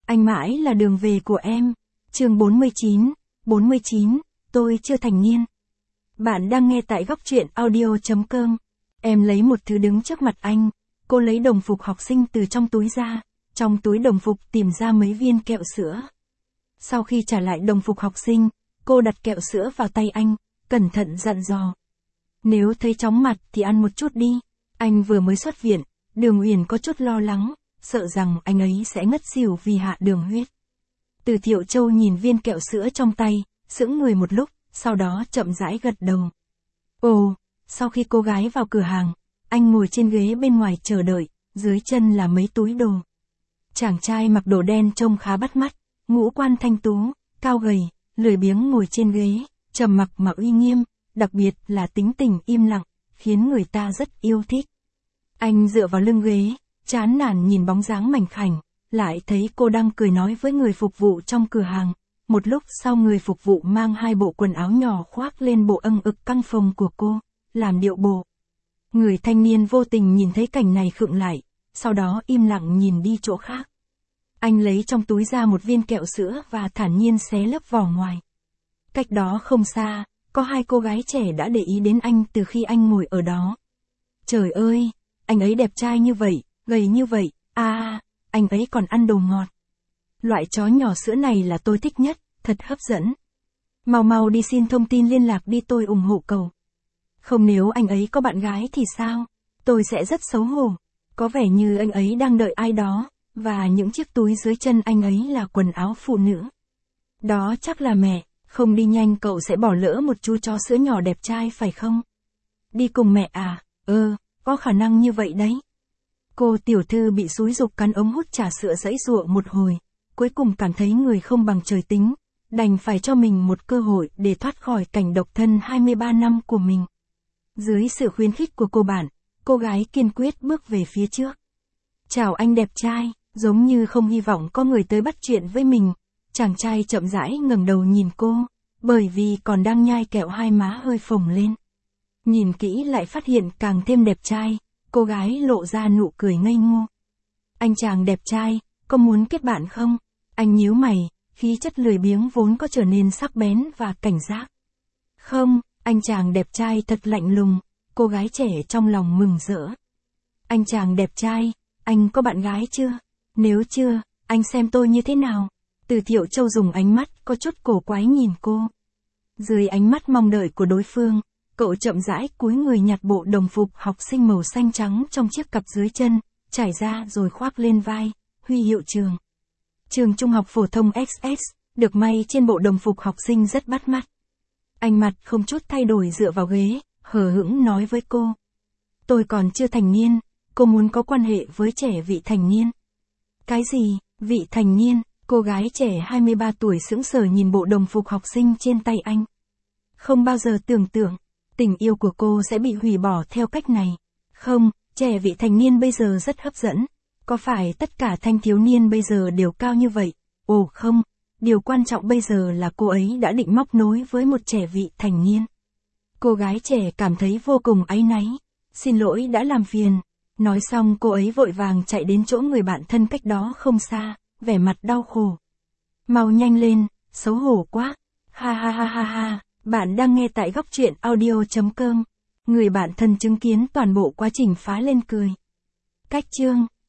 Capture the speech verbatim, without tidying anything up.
Anh mãi là đường về của em. Chương bốn mươi chín, bốn mươi chín, tôi chưa thành niên. Bạn đang nghe tại góc truyện audio chấm com. Em lấy một thứ đứng trước mặt anh. Cô lấy đồng phục học sinh từ trong túi ra. Trong túi đồng phục tìm ra mấy viên kẹo sữa. Sau khi trả lại đồng phục học sinh, cô đặt kẹo sữa vào tay anh, cẩn thận dặn dò. Nếu thấy chóng mặt thì ăn một chút đi. Anh vừa mới xuất viện, Đường Uyển có chút lo lắng, sợ rằng anh ấy sẽ ngất xỉu vì hạ đường huyết. Từ Thiệu Châu nhìn viên kẹo sữa trong tay, sững người một lúc, sau đó chậm rãi gật đầu. Ồ, sau khi cô gái vào cửa hàng, anh ngồi trên ghế bên ngoài chờ đợi, dưới chân là mấy túi đồ. Chàng trai mặc đồ đen trông khá bắt mắt, ngũ quan thanh tú, cao gầy, lười biếng ngồi trên ghế, trầm mặc mà uy nghiêm, đặc biệt là tính tình im lặng, khiến người ta rất yêu thích. Anh dựa vào lưng ghế, chán nản nhìn bóng dáng mảnh khảnh, lại thấy cô đang cười nói với người phục vụ trong cửa hàng. Một lúc sau người phục vụ mang hai bộ quần áo nhỏ khoác lên bộ âng ực căng phồng của cô, làm điệu bộ. Người thanh niên vô tình nhìn thấy cảnh này khựng lại, sau đó im lặng nhìn đi chỗ khác. Anh lấy trong túi ra một viên kẹo sữa và thản nhiên xé lớp vỏ ngoài. Cách đó không xa, có hai cô gái trẻ đã để ý đến anh từ khi anh ngồi ở đó. Trời ơi, anh ấy đẹp trai như vậy, gầy như vậy, à, anh ấy còn ăn đồ ngọt. Loại chó nhỏ sữa này là tôi thích nhất, thật hấp dẫn. Mau mau đi xin thông tin liên lạc đi, tôi ủng hộ cậu. Không, nếu anh ấy có bạn gái thì sao? Tôi sẽ rất xấu hổ. Có vẻ như anh ấy đang đợi ai đó, và những chiếc túi dưới chân anh ấy là quần áo phụ nữ. Đó chắc là mẹ, không đi nhanh cậu sẽ bỏ lỡ một chú chó sữa nhỏ đẹp trai phải không? Đi cùng mẹ à? Ơ, có khả năng như vậy đấy. Cô tiểu thư bị xúi giục cắn ống hút trà sữa giãy giụa một hồi, cuối cùng cảm thấy người không bằng trời tính, đành phải cho mình một cơ hội để thoát khỏi cảnh độc thân hai mươi ba năm của mình. Dưới sự khuyến khích của cô bạn, cô gái kiên quyết bước về phía trước. Chào anh đẹp trai, giống như không hy vọng có người tới bắt chuyện với mình, chàng trai chậm rãi ngẩng đầu nhìn cô, bởi vì còn đang nhai kẹo hai má hơi phồng lên. Nhìn kỹ lại phát hiện càng thêm đẹp trai, cô gái lộ ra nụ cười ngây ngô. Anh chàng đẹp trai, có muốn kết bạn không? Anh nhíu mày, khí chất lười biếng vốn có trở nên sắc bén và cảnh giác. Không, anh chàng đẹp trai thật lạnh lùng, cô gái trẻ trong lòng mừng rỡ. Anh chàng đẹp trai, anh có bạn gái chưa? Nếu chưa, anh xem tôi như thế nào? Từ Thiệu Châu dùng ánh mắt có chút cổ quái nhìn cô. Dưới ánh mắt mong đợi của đối phương, cậu chậm rãi cúi người nhặt bộ đồng phục học sinh màu xanh trắng trong chiếc cặp dưới chân, trải ra rồi khoác lên vai, huy hiệu trường. Trường Trung học phổ thông ích ét, được may trên bộ đồng phục học sinh rất bắt mắt. Anh mặt không chút thay đổi dựa vào ghế, hờ hững nói với cô. Tôi còn chưa thành niên, cô muốn có quan hệ với trẻ vị thành niên. Cái gì, vị thành niên? Cô gái trẻ hai mươi ba tuổi sững sờ nhìn bộ đồng phục học sinh trên tay anh. Không bao giờ tưởng tượng, tình yêu của cô sẽ bị hủy bỏ theo cách này. Không, trẻ vị thành niên bây giờ rất hấp dẫn. Có phải tất cả thanh thiếu niên bây giờ đều cao như vậy? Ồ không, điều quan trọng bây giờ là cô ấy đã định móc nối với một trẻ vị thành niên. Cô gái trẻ cảm thấy vô cùng áy náy. Xin lỗi đã làm phiền. Nói xong cô ấy vội vàng chạy đến chỗ người bạn thân cách đó không xa, vẻ mặt đau khổ. Mau nhanh lên, xấu hổ quá. Ha ha ha ha ha, bạn đang nghe tại góc truyện audio chấm com. Người bạn thân chứng kiến toàn bộ quá trình phá lên cười. Cách chương